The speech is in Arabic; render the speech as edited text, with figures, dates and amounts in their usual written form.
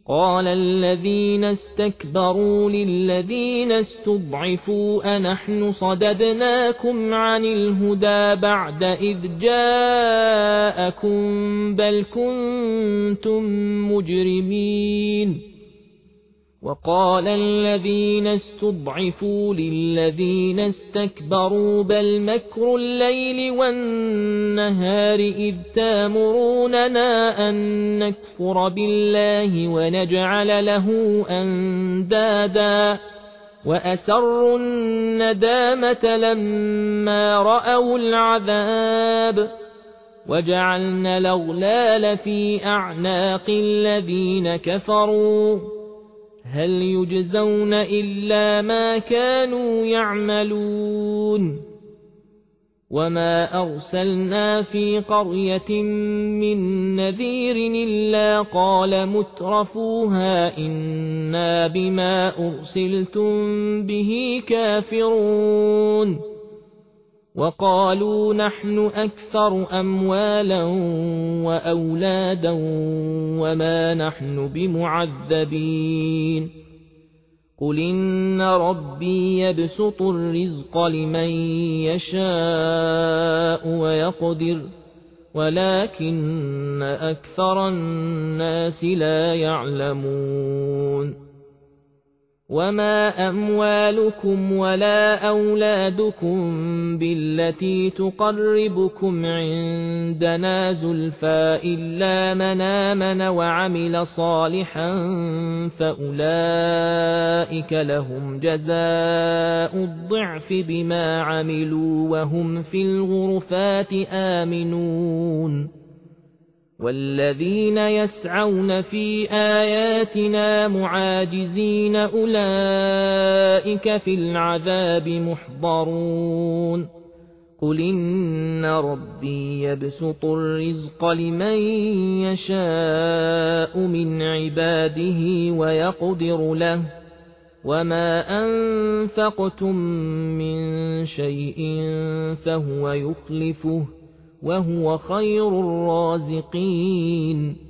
قال الذين استكبروا للذين استضعفوا أنحن صددناكم عن الهدى بعد إذ جاءكم بل كنتم مجرمين وقال الذين استضعفوا للذين استكبروا بل مكر الليل والنهار إذ تامروننا أن نكفر بالله ونجعل له أندادا وأسروا الندامة لما رأوا العذاب وجعلنا الأغلال في أعناق الذين كفروا هل يجزون إلا ما كانوا يعملون وما أرسلنا في قرية من نذير إلا قال مترفوها إنا بما أرسلتم به كافرون وقالوا نحن أكثر أموالا وأولادا وما نحن بمعذبين قل إن ربي يبسط الرزق لمن يشاء ويقدر ولكن أكثر الناس لا يعلمون وما أموالكم ولا أولادكم بالتي تقربكم عندنا زلفى إلا من آمن وعمل صالحا فأولئك لهم جزاء الضعف بما عملوا وهم في الغرفات آمنون والذين يسعون في آياتنا معاجزين أولئك في العذاب محضرون قل إن ربي يبسط الرزق لمن يشاء من عباده ويقدر له وما أنفقتم من شيء فهو يخلفه وهو خير الرازقين